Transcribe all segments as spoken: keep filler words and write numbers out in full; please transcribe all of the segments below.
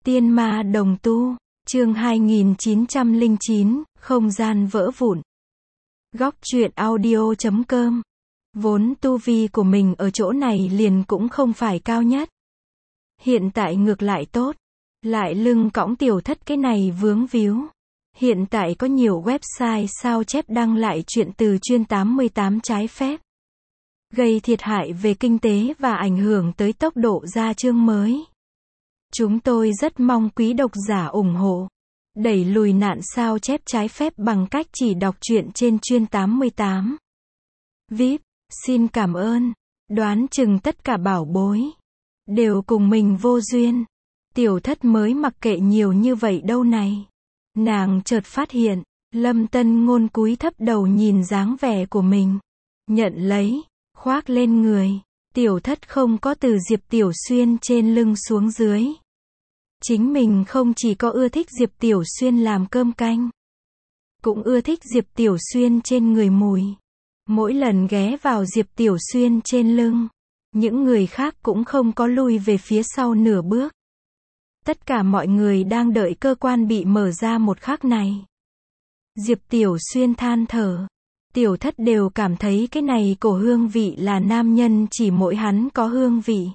Tiên ma đồng tu, chương hai nghìn chín trăm lẻ chín, không gian vỡ vụn. Góc truyện audio chấm com. Vốn tu vi của mình ở chỗ này liền cũng không phải cao nhất. Hiện tại ngược lại tốt. Lại lưng cõng tiểu thất cái này vướng víu. Hiện tại có nhiều website sao chép đăng lại chuyện từ chuyên tám mươi tám trái phép. Gây thiệt hại về kinh tế và ảnh hưởng tới tốc độ ra chương mới. Chúng tôi rất mong quý độc giả ủng hộ. Đẩy lùi nạn sao chép trái phép bằng cách chỉ đọc truyện trên chuyên tám mươi tám. vê i pê, xin cảm ơn. Đoán chừng tất cả bảo bối đều cùng mình vô duyên. Tiểu thất mới mặc kệ nhiều như vậy đâu này. Nàng chợt phát hiện, Lâm Tân Ngôn cúi thấp đầu nhìn dáng vẻ của mình. Nhận lấy, khoác lên người. Tiểu thất không có từ Diệp Tiểu Xuyên trên lưng xuống dưới. Chính mình không chỉ có ưa thích Diệp Tiểu Xuyên làm cơm canh, cũng ưa thích Diệp Tiểu Xuyên trên người mùi. Mỗi lần ghé vào Diệp Tiểu Xuyên trên lưng, những người khác cũng không có lui về phía sau nửa bước. Tất cả mọi người đang đợi cơ quan bị mở ra một khắc này. Diệp Tiểu Xuyên than thở. Tiểu thất đều cảm thấy cái này cổ hương vị là nam nhân chỉ mỗi hắn có hương vị.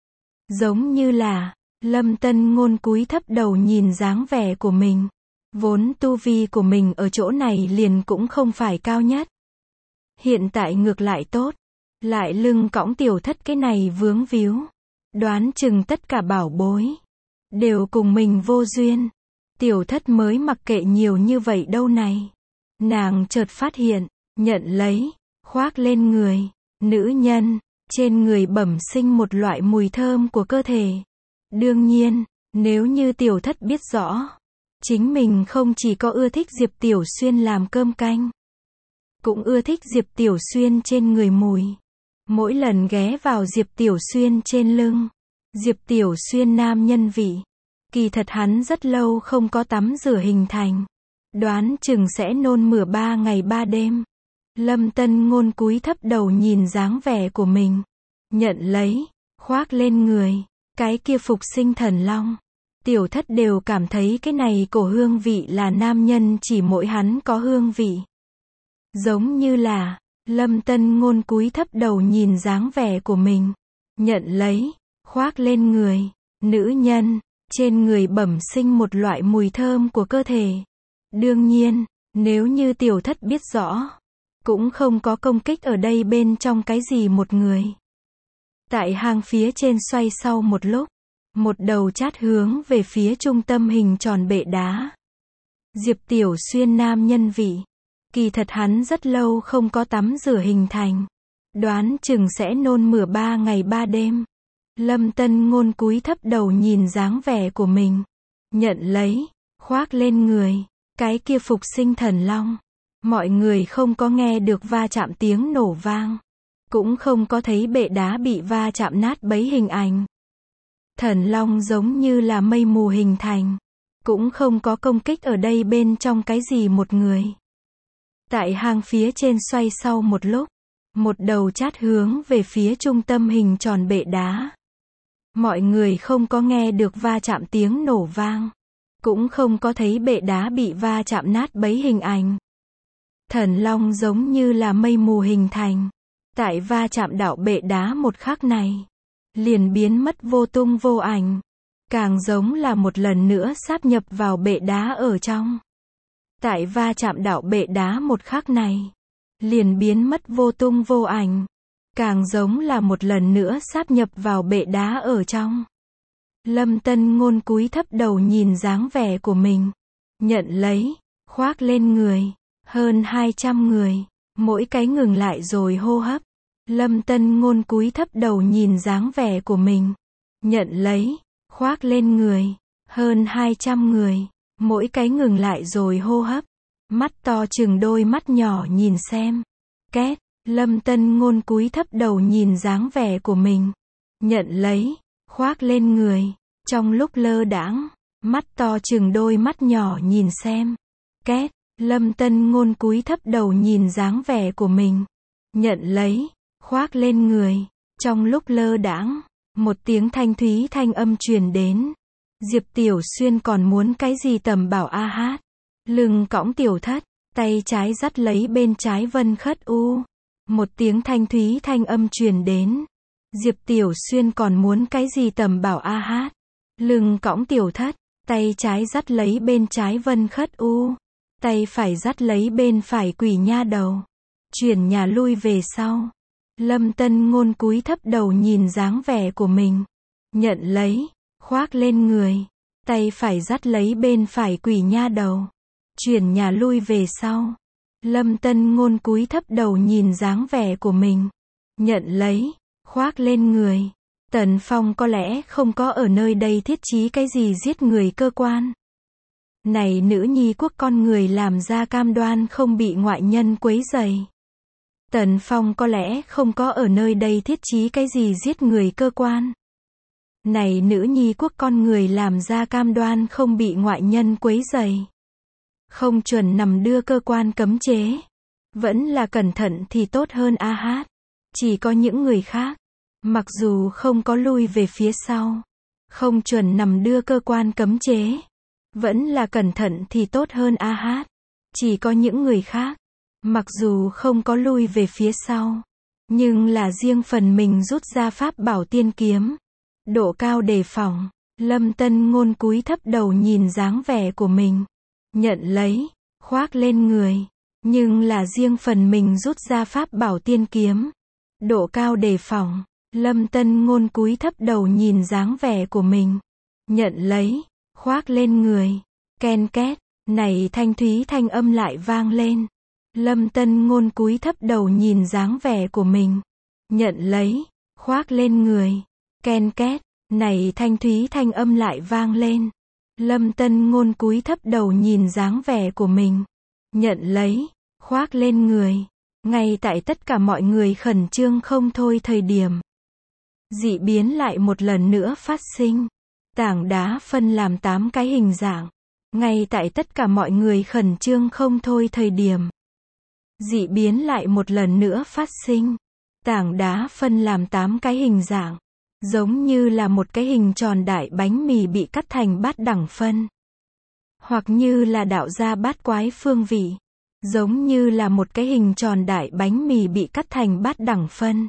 Giống như là, Lâm Tân Ngôn cúi thấp đầu nhìn dáng vẻ của mình. Vốn tu vi của mình ở chỗ này liền cũng không phải cao nhất. Hiện tại ngược lại tốt. Lại lưng cõng tiểu thất cái này vướng víu. Đoán chừng tất cả bảo bối đều cùng mình vô duyên. Tiểu thất mới mặc kệ nhiều như vậy đâu này. Nàng chợt phát hiện, nhận lấy, khoác lên người. Nữ nhân, trên người bẩm sinh một loại mùi thơm của cơ thể. Đương nhiên, nếu như tiểu thất biết rõ, chính mình không chỉ có ưa thích Diệp Tiểu Xuyên làm cơm canh, cũng ưa thích Diệp Tiểu Xuyên trên người mùi. Mỗi lần ghé vào Diệp Tiểu Xuyên trên lưng, Diệp Tiểu Xuyên nam nhân vị. Kỳ thật hắn rất lâu không có tắm rửa hình thành. Đoán chừng sẽ nôn mửa ba ngày ba đêm. Lâm Tân Ngôn cúi thấp đầu nhìn dáng vẻ của mình. Nhận lấy, khoác lên người. Cái kia phục sinh thần long. Tiểu thất đều cảm thấy cái này cổ hương vị là nam nhân chỉ mỗi hắn có hương vị. Giống như là, Lâm Tân Ngôn cúi thấp đầu nhìn dáng vẻ của mình. Nhận lấy, khoác lên người. Nữ nhân, trên người bẩm sinh một loại mùi thơm của cơ thể. Đương nhiên, nếu như tiểu thất biết rõ, cũng không có công kích ở đây bên trong cái gì một người. Tại hang phía trên xoay sau một lúc, một đầu chát hướng về phía trung tâm hình tròn bệ đá. Diệp Tiểu Xuyên nam nhân vị. Kỳ thật hắn rất lâu không có tắm rửa hình thành. Đoán chừng sẽ nôn mửa ba ngày ba đêm. Lâm Tân Ngôn cúi thấp đầu nhìn dáng vẻ của mình. Nhận lấy, khoác lên người. Cái kia phục sinh thần long. Mọi người không có nghe được va chạm tiếng nổ vang. Cũng không có thấy bệ đá bị va chạm nát bấy hình ảnh. Thần long giống như là mây mù hình thành. Cũng không có công kích ở đây bên trong cái gì một người. Tại hang phía trên xoay sau một lúc, một đầu chát hướng về phía trung tâm hình tròn bệ đá. Mọi người không có nghe được va chạm tiếng nổ vang. Cũng không có thấy bệ đá bị va chạm nát bấy hình ảnh. Thần long giống như là mây mù hình thành. Tại va chạm đảo bệ đá một khắc này, liền biến mất vô tung vô ảnh. Càng giống là một lần nữa sáp nhập vào bệ đá ở trong. Tại va chạm đảo bệ đá một khắc này, liền biến mất vô tung vô ảnh. Càng giống là một lần nữa sáp nhập vào bệ đá ở trong. Lâm Tân Ngôn cúi thấp đầu nhìn dáng vẻ của mình. Nhận lấy, khoác lên người. Hơn hai trăm người. Mỗi cái ngừng lại rồi hô hấp. Lâm Tân Ngôn cúi thấp đầu nhìn dáng vẻ của mình. Nhận lấy, khoác lên người. Hơn hai trăm người. Mỗi cái ngừng lại rồi hô hấp. Mắt to chừng đôi mắt nhỏ nhìn xem. Két. Lâm Tân Ngôn cúi thấp đầu nhìn dáng vẻ của mình. Nhận lấy, khoác lên người. Trong lúc lơ đãng, mắt to chừng đôi mắt nhỏ nhìn xem. Két. Lâm Tân Ngôn cúi thấp đầu nhìn dáng vẻ của mình. Nhận lấy, khoác lên người. Trong lúc lơ đãng, một tiếng thanh thúy thanh âm truyền đến. Diệp Tiểu Xuyên còn muốn cái gì tầm bảo a hát. Lưng cõng tiểu thất, tay trái dắt lấy bên trái Vân Khất U. Một tiếng thanh thúy thanh âm truyền đến. Diệp Tiểu Xuyên còn muốn cái gì tầm bảo a hát. Lưng cõng tiểu thất, tay trái dắt lấy bên trái Vân Khất U. Tay phải dắt lấy bên phải Quỷ Nha Đầu. Chuyển nhà lui về sau. Lâm Tân Ngôn cúi thấp đầu nhìn dáng vẻ của mình. Nhận lấy, khoác lên người. Tay phải dắt lấy bên phải Quỷ Nha Đầu. Chuyển nhà lui về sau. Lâm Tân Ngôn cúi thấp đầu nhìn dáng vẻ của mình. Nhận lấy, khoác lên người. Tần Phong có lẽ không có ở nơi đây thiết chí cái gì giết người cơ quan. Này nữ nhi quốc con người làm ra cam đoan không bị ngoại nhân quấy rầy. Tần Phong có lẽ không có ở nơi đây thiết chí cái gì giết người cơ quan. Này nữ nhi quốc con người làm ra cam đoan không bị ngoại nhân quấy rầy. Không chuẩn nằm đưa cơ quan cấm chế. Vẫn là cẩn thận thì tốt hơn a hát. Chỉ có những người khác, mặc dù không có lui về phía sau, không chuẩn nằm đưa cơ quan cấm chế. Vẫn là cẩn thận thì tốt hơn a hát. Chỉ có những người khác, mặc dù không có lui về phía sau, nhưng là riêng phần mình rút ra pháp bảo tiên kiếm. Độ cao đề phòng. Lâm Tân Ngôn cúi thấp đầu nhìn dáng vẻ của mình. Nhận lấy, khoác lên người. Nhưng là riêng phần mình rút ra pháp bảo tiên kiếm. Độ cao đề phòng. Lâm Tân Ngôn cúi thấp đầu nhìn dáng vẻ của mình. Nhận lấy, khoác lên người. Ken két, này thanh thúy thanh âm lại vang lên. Lâm Tân Ngôn cúi thấp đầu nhìn dáng vẻ của mình. Nhận lấy, khoác lên người. Ken két, này thanh thúy thanh âm lại vang lên. Lâm Tân Ngôn cúi thấp đầu nhìn dáng vẻ của mình. Nhận lấy, khoác lên người. Ngay tại tất cả mọi người khẩn trương không thôi thời điểm. Dị biến lại một lần nữa phát sinh. Tảng đá phân làm tám cái hình dạng. Ngay tại tất cả mọi người khẩn trương không thôi thời điểm. Dị biến lại một lần nữa phát sinh. Tảng đá phân làm tám cái hình dạng. Giống như là một cái hình tròn đại bánh mì bị cắt thành bát đẳng phân. Hoặc như là đạo gia bát quái phương vị. Giống như là một cái hình tròn đại bánh mì bị cắt thành bát đẳng phân.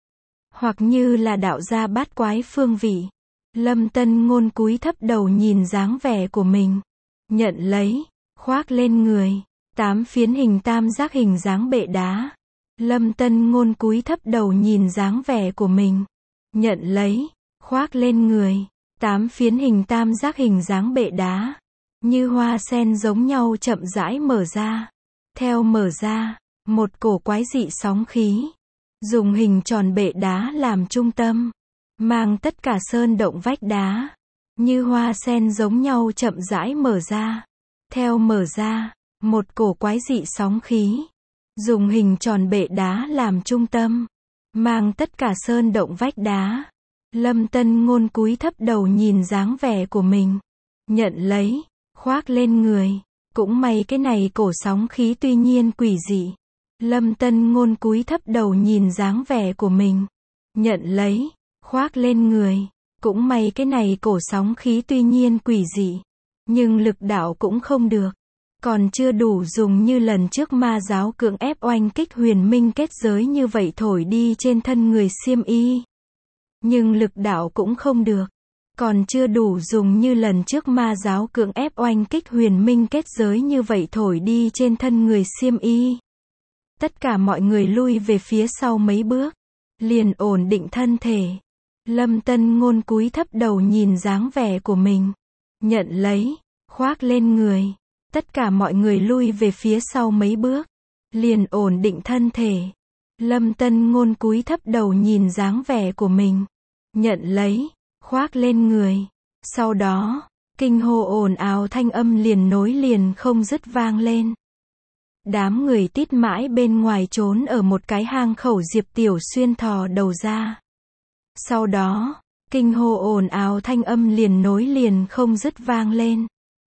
Hoặc như là đạo gia bát quái phương vị. Lâm Tân Ngôn cúi thấp đầu nhìn dáng vẻ của mình. Nhận lấy, khoác lên người. Tám phiến hình tam giác hình dáng bệ đá. Lâm Tân Ngôn cúi thấp đầu nhìn dáng vẻ của mình. Nhận lấy, khoác lên người. Tám phiến hình tam giác hình dáng bệ đá. Như hoa sen giống nhau chậm rãi mở ra. Theo mở ra, một cổ quái dị sóng khí. Dùng hình tròn bệ đá làm trung tâm. Mang tất cả sơn động vách đá. Như hoa sen giống nhau chậm rãi mở ra. Theo mở ra, một cổ quái dị sóng khí. Dùng hình tròn bệ đá làm trung tâm. Mang tất cả sơn động vách đá. Lâm Tân Ngôn cúi thấp đầu nhìn dáng vẻ của mình. Nhận lấy, khoác lên người. Cũng may cái này cổ sóng khí tuy nhiên quỷ dị. Lâm Tân Ngôn cúi thấp đầu nhìn dáng vẻ của mình. Nhận lấy, khoác lên người. Cũng may cái này cổ sóng khí tuy nhiên quỷ dị. Nhưng lực đạo cũng không được. Còn chưa đủ dùng như lần trước ma giáo cưỡng ép oanh kích huyền minh kết giới như vậy thổi đi trên thân người xiêm y. Nhưng lực đạo cũng không được. Còn chưa đủ dùng như lần trước ma giáo cưỡng ép oanh kích huyền minh kết giới như vậy thổi đi trên thân người xiêm y. Tất cả mọi người lui về phía sau mấy bước. Liền ổn định thân thể. Lâm Tân Ngôn cúi thấp đầu nhìn dáng vẻ của mình. Nhận lấy, khoác lên người. Tất cả mọi người lui về phía sau mấy bước. Liền ổn định thân thể. Lâm Tân Ngôn cúi thấp đầu nhìn dáng vẻ của mình. Nhận lấy, khoác lên người. Sau đó, kinh hô ồn ào thanh âm liền nối liền không dứt vang lên. Đám người tít mãi bên ngoài trốn ở một cái hang khẩu. Diệp Tiểu Xuyên thò đầu ra. Sau đó, kinh hô ồn ào thanh âm liền nối liền không dứt vang lên.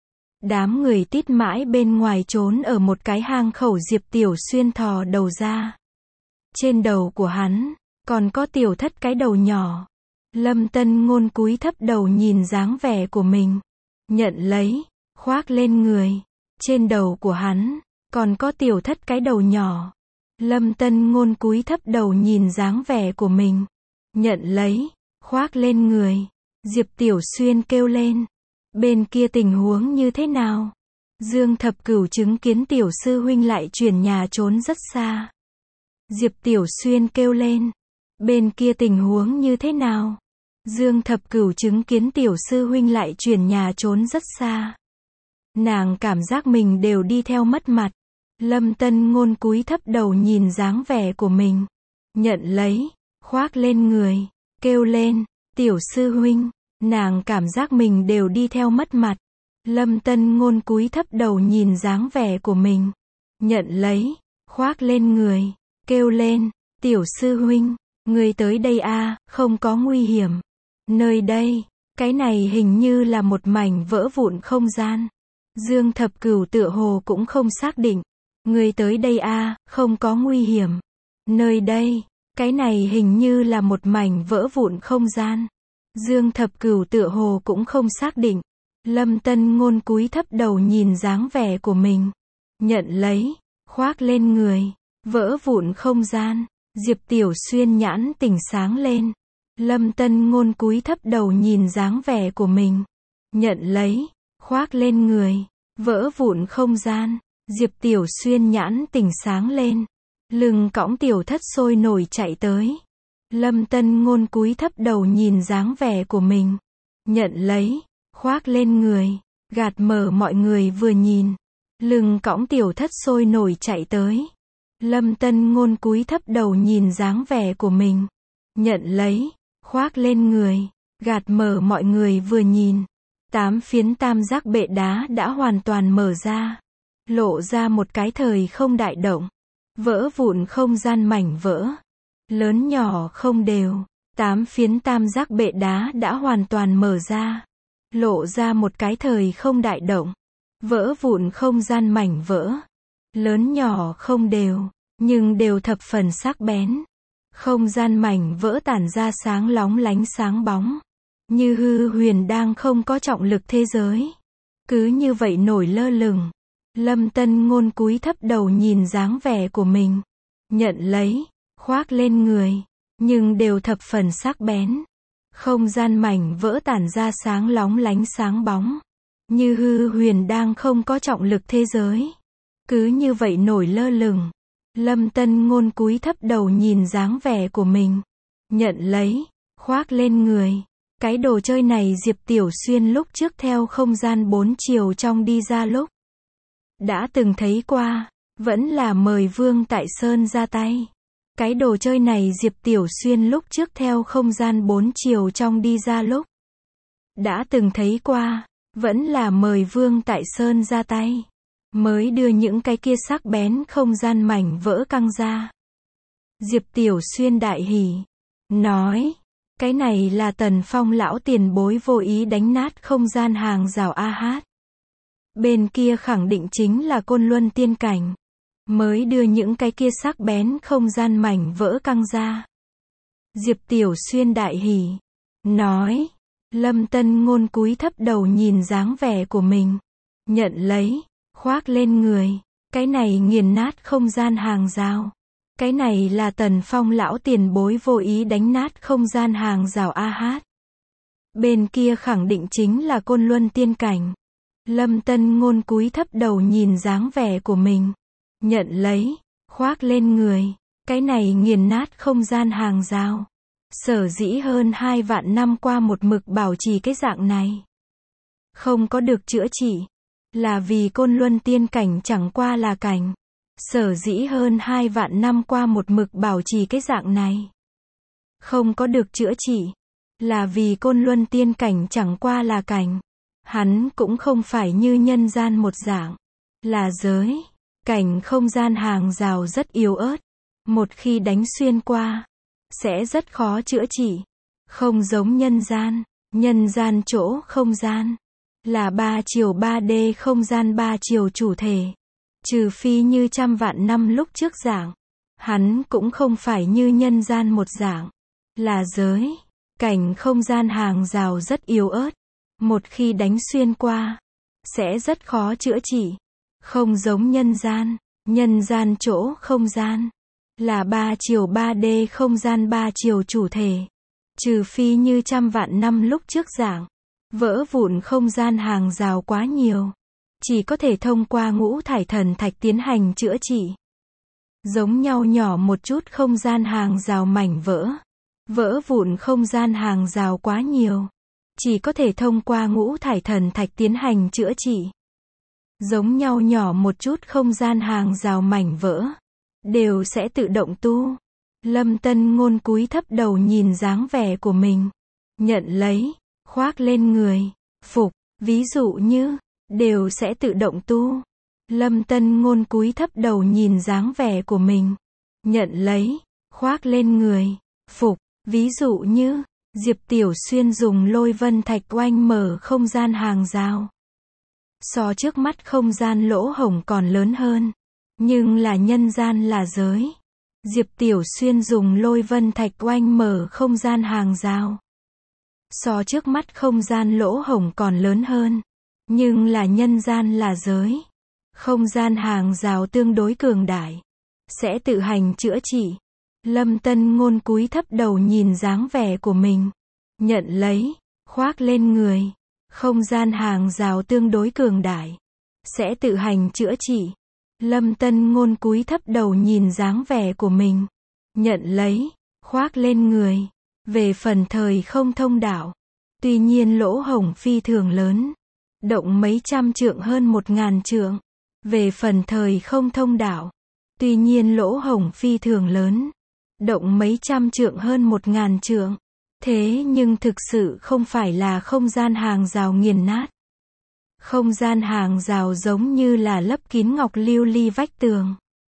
Đám người tít mãi bên ngoài trốn ở một cái hang khẩu. Diệp Tiểu Xuyên thò đầu ra. Trên đầu của hắn, còn có tiểu thất cái đầu nhỏ. Lâm Tân Ngôn cúi thấp đầu nhìn dáng vẻ của mình. Nhận lấy, khoác lên người. Trên đầu của hắn, còn có Tiểu Thất cái đầu nhỏ. Lâm Tân Ngôn cúi thấp đầu nhìn dáng vẻ của mình. Nhận lấy, khoác lên người. Diệp Tiểu Xuyên kêu lên. Bên kia tình huống như thế nào? Dương Thập Cửu chứng kiến Tiểu sư huynh lại chuyển nhà trốn rất xa. Diệp Tiểu Xuyên kêu lên. Bên kia tình huống như thế nào? Dương Thập Cửu chứng kiến Tiểu sư huynh lại chuyển nhà trốn rất xa. Nàng cảm giác mình đều đi theo mất mặt. Lâm Tân Ngôn cúi thấp đầu nhìn dáng vẻ của mình. Nhận lấy, khoác lên người. Kêu lên, Tiểu sư huynh. Nàng cảm giác mình đều đi theo mất mặt. Lâm Tân Ngôn cúi thấp đầu nhìn dáng vẻ của mình. Nhận lấy, khoác lên người. Kêu lên, Tiểu sư huynh. Người tới đây a, không có nguy hiểm. Nơi đây, cái này hình như là một mảnh vỡ vụn không gian. Dương Thập Cửu tựa hồ cũng không xác định. Người tới đây a, không có nguy hiểm. Nơi đây, cái này hình như là một mảnh vỡ vụn không gian. Dương Thập Cửu tựa hồ cũng không xác định. Lâm Tân Ngôn cúi thấp đầu nhìn dáng vẻ của mình. Nhận lấy, khoác lên người. Vỡ vụn không gian. Diệp Tiểu Xuyên nhãn tỉnh sáng lên. Lâm Tân Ngôn cúi thấp đầu nhìn dáng vẻ của mình. Nhận lấy, khoác lên người. Vỡ vụn không gian. Diệp Tiểu Xuyên nhãn tỉnh sáng lên. Lưng cõng Tiểu Thất sôi nổi chạy tới. Lâm Tân Ngôn cúi thấp đầu nhìn dáng vẻ của mình. Nhận lấy, khoác lên người. Gạt mở mọi người vừa nhìn. Lưng cõng Tiểu Thất sôi nổi chạy tới. Lâm Tân Ngôn cúi thấp đầu nhìn dáng vẻ của mình. Nhận lấy, khoác lên người. Gạt mở mọi người vừa nhìn. Tám phiến tam giác bệ đá đã hoàn toàn mở ra. Lộ ra một cái thời không đại động. Vỡ vụn không gian mảnh vỡ. Lớn nhỏ không đều. Tám phiến tam giác bệ đá đã hoàn toàn mở ra. Lộ ra một cái thời không đại động. Vỡ vụn không gian mảnh vỡ. Lớn nhỏ không đều. Nhưng đều thập phần sắc bén. Không gian mảnh vỡ tản ra sáng lóng lánh sáng bóng. Như hư huyền đang không có trọng lực thế giới. Cứ như vậy nổi lơ lửng. Lâm Tân Ngôn cúi thấp đầu nhìn dáng vẻ của mình. Nhận lấy, khoác lên người. Nhưng đều thập phần sắc bén. Không gian mảnh vỡ tản ra sáng lóng lánh sáng bóng. Như hư huyền đang không có trọng lực thế giới. Cứ như vậy nổi lơ lửng. Lâm Tân Ngôn cúi thấp đầu nhìn dáng vẻ của mình. Nhận lấy, khoác lên người. Cái đồ chơi này Diệp Tiểu Xuyên lúc trước theo không gian bốn chiều trong đi ra lúc. Đã từng thấy qua. Vẫn là mời Vương Tại Sơn ra tay. Cái đồ chơi này Diệp Tiểu Xuyên lúc trước theo không gian bốn chiều trong đi ra lúc. Đã từng thấy qua. Vẫn là mời Vương Tại Sơn ra tay. Mới đưa những cái kia sắc bén không gian mảnh vỡ căng ra. Diệp Tiểu Xuyên đại hỉ. Nói. Cái này là Tần Phong lão tiền bối vô ý đánh nát không gian hàng rào a hát. Bên kia khẳng định chính là Côn Luân tiên cảnh. Mới đưa những cái kia sắc bén không gian mảnh vỡ căng ra. Diệp Tiểu Xuyên đại hỉ. Nói. Lâm Tân Ngôn cúi thấp đầu nhìn dáng vẻ của mình. Nhận lấy. Khoác lên người. Cái này nghiền nát không gian hàng rào. Cái này là Tần Phong lão tiền bối vô ý đánh nát không gian hàng rào a hát. Bên kia khẳng định chính là Côn Luân tiên cảnh. Lâm Tân Ngôn cúi thấp đầu nhìn dáng vẻ của mình. Nhận lấy. Khoác lên người. Cái này nghiền nát không gian hàng rào. Sở dĩ hơn hai vạn năm qua một mực bảo trì cái dạng này. Không có được chữa trị. Là vì Côn Luân tiên cảnh chẳng qua là cảnh. Sở dĩ hơn hai vạn năm qua một mực bảo trì cái dạng này. Không có được chữa trị. Là vì Côn Luân tiên cảnh chẳng qua là cảnh. Hắn cũng không phải như nhân gian một dạng. Là giới. Cảnh không gian hàng rào rất yếu ớt. Một khi đánh xuyên qua. Sẽ rất khó chữa trị. Không giống nhân gian. Nhân gian chỗ không gian. Là ba chiều ba D không gian ba chiều chủ thể. Trừ phi như trăm vạn năm lúc trước dạng. Hắn cũng không phải như nhân gian một dạng. Là giới. Cảnh không gian hàng rào rất yếu ớt. Một khi đánh xuyên qua, sẽ rất khó chữa trị. Không giống nhân gian. Nhân gian chỗ không gian là ba chiều ba D, không gian ba chiều chủ thể. Trừ phi như trăm vạn năm lúc trước giảng, vỡ vụn không gian hàng rào quá nhiều, chỉ có thể thông qua ngũ thải thần thạch tiến hành chữa trị. Giống nhau nhỏ một chút không gian hàng rào mảnh vỡ, vỡ vụn không gian hàng rào quá nhiều, chỉ có thể thông qua ngũ thải thần thạch tiến hành chữa trị. Giống nhau nhỏ một chút không gian hàng rào mảnh vỡ, đều sẽ tự động tu. Lâm Tân Ngôn cúi thấp đầu nhìn dáng vẻ của mình. Nhận lấy, khoác lên người, phục, ví dụ như, đều sẽ tự động tu. Lâm Tân Ngôn cúi thấp đầu nhìn dáng vẻ của mình. Nhận lấy, khoác lên người, phục, ví dụ như, Diệp Tiểu Xuyên dùng lôi vân thạch oanh mở không gian hàng rào. So trước mắt không gian lỗ hổng còn lớn hơn. Nhưng là nhân gian là giới. Diệp Tiểu Xuyên dùng lôi vân thạch oanh mở không gian hàng rào. So trước mắt không gian lỗ hổng còn lớn hơn. Nhưng là nhân gian là giới. Không gian hàng rào tương đối cường đại. Sẽ tự hành chữa trị. Lâm Tân Ngôn cúi thấp đầu nhìn dáng vẻ của mình. Nhận lấy, khoác lên người. Không gian hàng rào tương đối cường đại. Sẽ tự hành chữa trị. Lâm Tân Ngôn cúi thấp đầu nhìn dáng vẻ của mình. Nhận lấy, khoác lên người. Về phần thời không thông đạo. Tuy nhiên lỗ hổng phi thường lớn. Động mấy trăm trượng hơn một ngàn trượng. Về phần thời không thông đạo. Tuy nhiên lỗ hổng phi thường lớn. Động mấy trăm trượng hơn một ngàn trượng. Thế nhưng thực sự không phải là không gian hàng rào nghiền nát. Không gian hàng rào giống như là lấp kín ngọc lưu ly vách tường.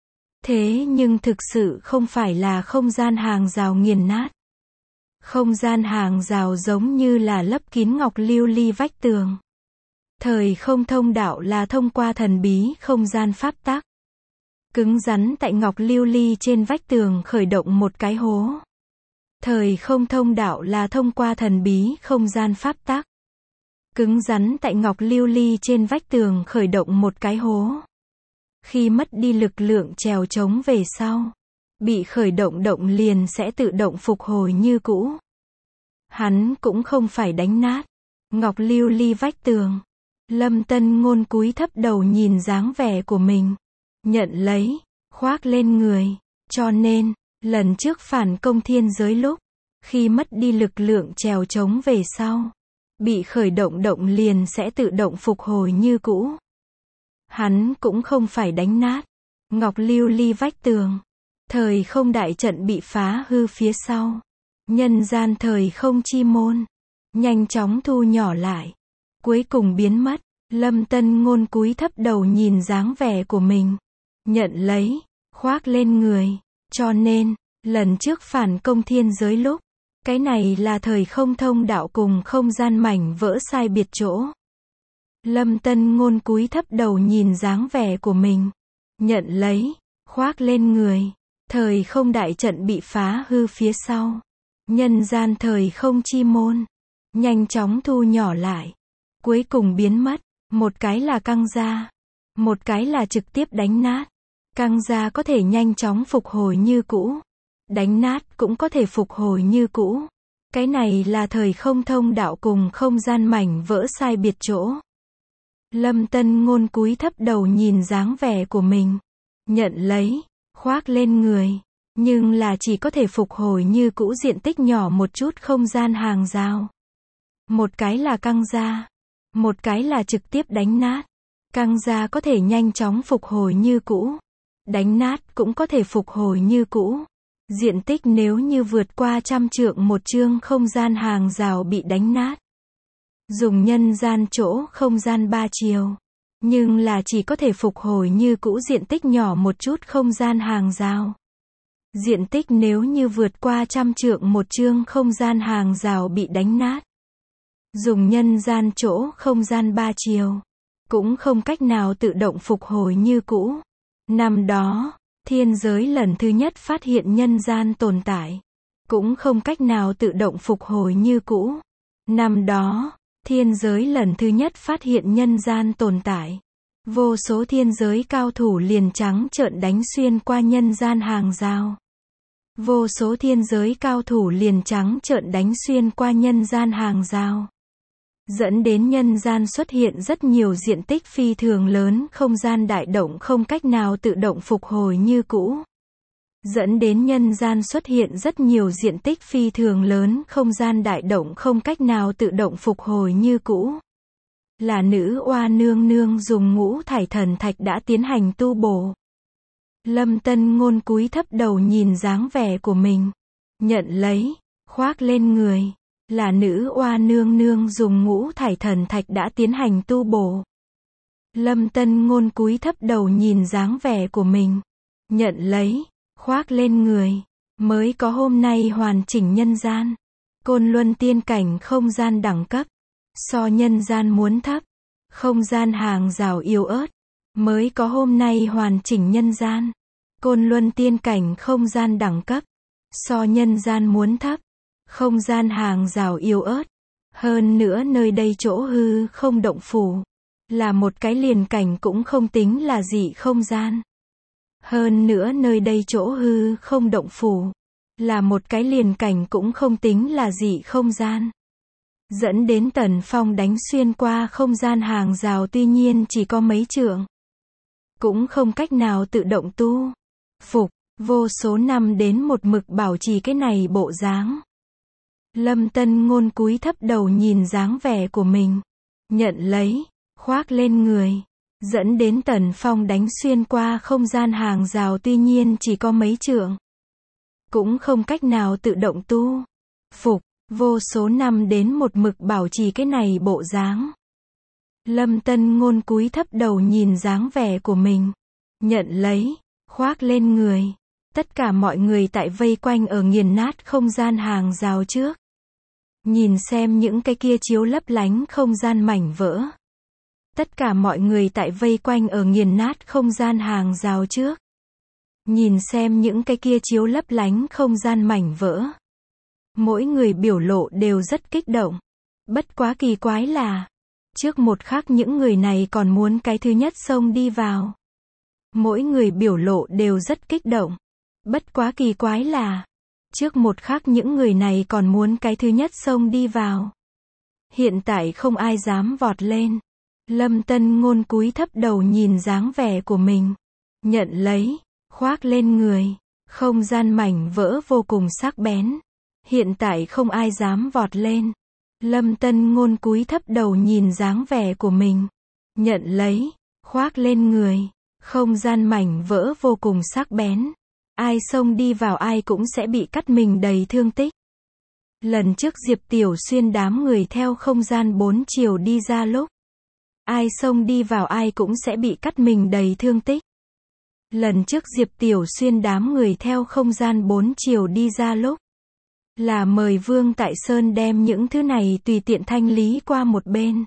Thế nhưng thực sự không phải là không gian hàng rào nghiền nát. Không gian hàng rào giống như là lấp kín ngọc lưu ly vách tường. Thời không thông đạo là thông qua thần bí không gian pháp tắc. Cứng rắn tại ngọc lưu ly trên vách tường khởi động một cái hố. Thời không thông đạo là thông qua thần bí không gian pháp tắc. Cứng rắn tại ngọc lưu ly trên vách tường khởi động một cái hố. Khi mất đi lực lượng trèo trống về sau, bị khởi động động liền sẽ tự động phục hồi như cũ. Hắn cũng không phải đánh nát ngọc lưu ly vách tường. Lâm Tân Ngôn cúi thấp đầu nhìn dáng vẻ của mình. Nhận lấy, khoác lên người. Cho nên, lần trước phản công thiên giới lúc, khi mất đi lực lượng trèo trống về sau, bị khởi động động liền sẽ tự động phục hồi như cũ. Hắn cũng không phải đánh nát ngọc lưu ly vách tường. Thời không đại trận bị phá hư phía sau. Nhân gian thời không chi môn nhanh chóng thu nhỏ lại, cuối cùng biến mất. Lâm Tân Ngôn cúi thấp đầu nhìn dáng vẻ của mình. Nhận lấy, khoác lên người. Cho nên, lần trước phản công thiên giới lúc, cái này là thời không thông đạo cùng không gian mảnh vỡ sai biệt chỗ. Lâm Tân Ngôn cúi thấp đầu nhìn dáng vẻ của mình. Nhận lấy, khoác lên người. Thời không đại trận bị phá hư phía sau. Nhân gian thời không chi môn nhanh chóng thu nhỏ lại, cuối cùng biến mất. Một cái là căng ra, một cái là trực tiếp đánh nát. Căng ra có thể nhanh chóng phục hồi như cũ. Đánh nát cũng có thể phục hồi như cũ. Cái này là thời không thông đạo cùng không gian mảnh vỡ sai biệt chỗ. Lâm Tân Ngôn cúi thấp đầu nhìn dáng vẻ của mình. Nhận lấy, khoác lên người. Nhưng là chỉ có thể phục hồi như cũ diện tích nhỏ một chút không gian hàng rào. Một cái là căng ra, một cái là trực tiếp đánh nát. Căng ra có thể nhanh chóng phục hồi như cũ. Đánh nát cũng có thể phục hồi như cũ. Diện tích nếu như vượt qua trăm trượng một chương không gian hàng rào bị đánh nát. Dùng nhân gian chỗ không gian ba chiều. Nhưng là chỉ có thể phục hồi như cũ diện tích nhỏ một chút không gian hàng rào. Diện tích nếu như vượt qua trăm trượng một chương không gian hàng rào bị đánh nát. Dùng nhân gian chỗ không gian ba chiều. Cũng không cách nào tự động phục hồi như cũ. Năm đó, thiên giới lần thứ nhất phát hiện nhân gian tồn tại. cũng không cách nào tự động phục hồi như cũ. Năm đó, thiên giới lần thứ nhất phát hiện nhân gian tồn tại. Vô số thiên giới cao thủ liền trắng trợn đánh xuyên qua nhân gian hàng rào. Vô số thiên giới cao thủ liền trắng trợn đánh xuyên qua nhân gian hàng rào. Dẫn đến nhân gian xuất hiện rất nhiều diện tích phi thường lớn, không gian đại động không cách nào tự động phục hồi như cũ. Dẫn đến nhân gian xuất hiện rất nhiều diện tích phi thường lớn, không gian đại động không cách nào tự động phục hồi như cũ. Là nữ oa nương nương dùng ngũ thải thần thạch đã tiến hành tu bổ. Lâm Tân Ngôn cúi thấp đầu nhìn dáng vẻ của mình. Nhận lấy, khoác lên người. Là nữ oa nương nương dùng ngũ thải thần thạch đã tiến hành tu bổ. Lâm Tân Ngôn cúi thấp đầu nhìn dáng vẻ của mình. Nhận lấy, khoác lên người. Mới có hôm nay hoàn chỉnh nhân gian. Côn Luân tiên cảnh không gian đẳng cấp. So nhân gian muốn thấp. Không gian hàng rào yếu ớt. Mới có hôm nay hoàn chỉnh nhân gian. Côn Luân tiên cảnh không gian đẳng cấp. So nhân gian muốn thấp. Không gian hàng rào yếu ớt. Hơn nữa nơi đây chỗ hư không động phủ. Là một cái liền cảnh cũng không tính là dị không gian. Hơn nữa nơi đây chỗ hư không động phủ. Là một cái liền cảnh cũng không tính là dị không gian. Dẫn đến Tần Phong đánh xuyên qua không gian hàng rào tuy nhiên chỉ có mấy trượng. Cũng không cách nào tự động tu. Phục, vô số năm đến một mực bảo trì cái này bộ dáng. Lâm Tân Ngôn cúi thấp đầu nhìn dáng vẻ của mình. Nhận lấy, khoác lên người. Dẫn đến Tần Phong đánh xuyên qua không gian hàng rào tuy nhiên chỉ có mấy trượng. Cũng không cách nào tự động tu. Phục, vô số năm đến một mực bảo trì cái này bộ dáng. Lâm Tân Ngôn cúi thấp đầu nhìn dáng vẻ của mình. Nhận lấy, khoác lên người. Tất cả mọi người tại vây quanh ở nghiền nát không gian hàng rào trước. Nhìn xem những cái kia chiếu lấp lánh không gian mảnh vỡ. Tất cả mọi người tại vây quanh ở nghiền nát không gian hàng rào trước. Nhìn xem những cái kia chiếu lấp lánh không gian mảnh vỡ. Mỗi người biểu lộ đều rất kích động. Bất quá kỳ quái là, trước một khắc những người này còn muốn cái thứ nhất xông đi vào. Mỗi người biểu lộ đều rất kích động. Bất quá kỳ quái là, trước một khắc những người này còn muốn cái thứ nhất xông đi vào. Hiện tại không ai dám vọt lên. Lâm Tân Ngôn cúi thấp đầu nhìn dáng vẻ của mình. Nhận lấy, khoác lên người. Không gian mảnh vỡ vô cùng sắc bén. Hiện tại không ai dám vọt lên. Lâm Tân Ngôn cúi thấp đầu nhìn dáng vẻ của mình. Nhận lấy, khoác lên người. Không gian mảnh vỡ vô cùng sắc bén. Ai xông đi vào ai cũng sẽ bị cắt mình đầy thương tích. Lần trước Diệp Tiểu Xuyên đám người theo không gian bốn chiều đi ra lúc. Ai xông đi vào ai cũng sẽ bị cắt mình đầy thương tích. Lần trước Diệp Tiểu Xuyên đám người theo không gian bốn chiều đi ra lúc. Là mời Vương Tại Sơn đem những thứ này tùy tiện thanh lý qua một bên.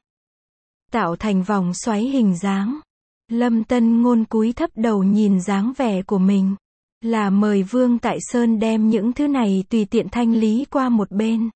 Tạo thành vòng xoáy hình dáng. Lâm Tân Ngôn cúi thấp đầu nhìn dáng vẻ của mình. Là mời Vương Tại Sơn đem những thứ này tùy tiện thanh lý qua một bên.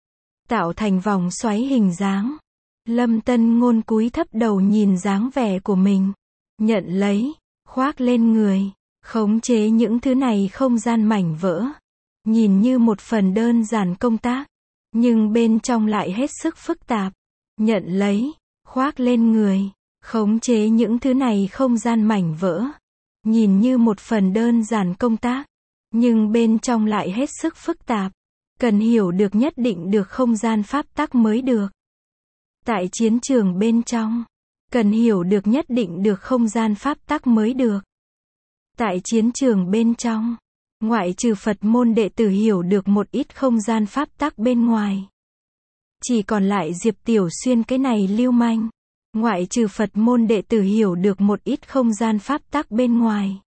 Tạo thành vòng xoáy hình dáng. Lâm Tân Ngôn cúi thấp đầu nhìn dáng vẻ của mình. Nhận lấy, khoác lên người. Khống chế những thứ này không gian mảnh vỡ. Nhìn như một phần đơn giản công tác. Nhưng bên trong lại hết sức phức tạp. Nhận lấy, khoác lên người. Khống chế những thứ này không gian mảnh vỡ. Nhìn như một phần đơn giản công tác. Nhưng bên trong lại hết sức phức tạp. Cần hiểu được nhất định được không gian pháp tắc mới được. Tại chiến trường bên trong. Cần hiểu được nhất định được không gian pháp tắc mới được. Tại chiến trường bên trong. Ngoại trừ Phật môn đệ tử hiểu được một ít không gian pháp tắc bên ngoài. Chỉ còn lại Diệp Tiểu Xuyên cái này lưu manh. Ngoại trừ Phật môn đệ tử hiểu được một ít không gian pháp tắc bên ngoài.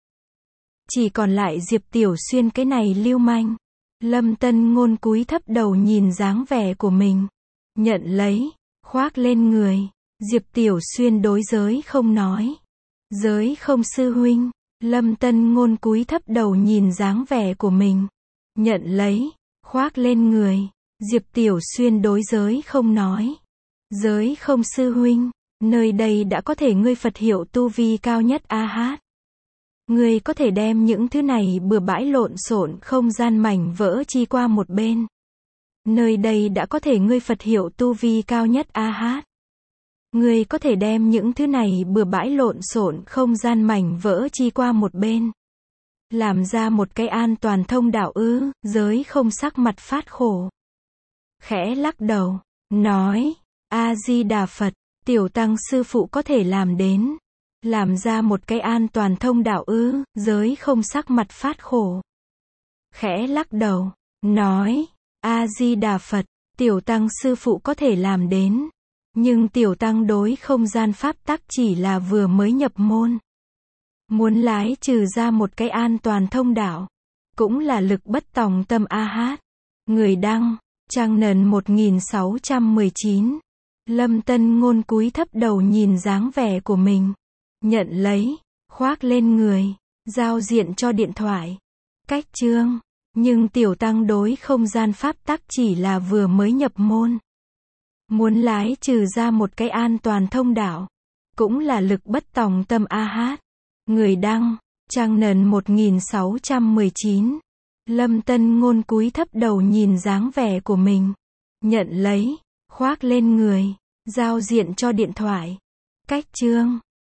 Chỉ còn lại Diệp Tiểu Xuyên cái này lưu manh. Lâm Tân Ngôn cúi thấp đầu nhìn dáng vẻ của mình. Nhận lấy, khoác lên người. Diệp Tiểu Xuyên đối giới không nói. Giới không sư huynh. Lâm Tân Ngôn cúi thấp đầu nhìn dáng vẻ của mình. Nhận lấy, khoác lên người. Diệp Tiểu Xuyên đối giới không nói. Giới không sư huynh, nơi đây đã có thể ngươi Phật hiệu tu vi cao nhất a hát. Ngươi có thể đem những thứ này bừa bãi lộn xộn không gian mảnh vỡ chi qua một bên. Nơi đây đã có thể ngươi Phật hiệu tu vi cao nhất a hát. Ngươi có thể đem những thứ này bừa bãi lộn xộn không gian mảnh vỡ chi qua một bên. Làm ra một cái an toàn thông đạo ư, giới không sắc mặt phát khổ. Khẽ lắc đầu, nói, A-di-đà Phật, tiểu tăng sư phụ có thể làm đến. Làm ra một cái an toàn thông đạo ư, giới không sắc mặt phát khổ. Khẽ lắc đầu, nói, A-di-đà Phật, tiểu tăng sư phụ có thể làm đến. Nhưng tiểu tăng đối không gian pháp tắc chỉ là vừa mới nhập môn. Muốn lái trừ ra một cái an toàn thông đạo. Cũng là lực bất tòng tâm a hát. Người đăng, trang nền một nghìn sáu trăm mười chín. Lâm Tân Ngôn cúi thấp đầu nhìn dáng vẻ của mình. Nhận lấy, khoác lên người, giao diện cho điện thoại. Cách chương, nhưng tiểu tăng đối không gian pháp tắc chỉ là vừa mới nhập môn. Muốn lái trừ ra một cái an toàn thông đạo. Cũng là lực bất tòng tâm a hát. Người đăng, trang nền một nghìn sáu trăm mười chín. Lâm Tân Ngôn cúi thấp đầu nhìn dáng vẻ của mình. Nhận lấy, khoác lên người, giao diện cho điện thoại. Cách chương.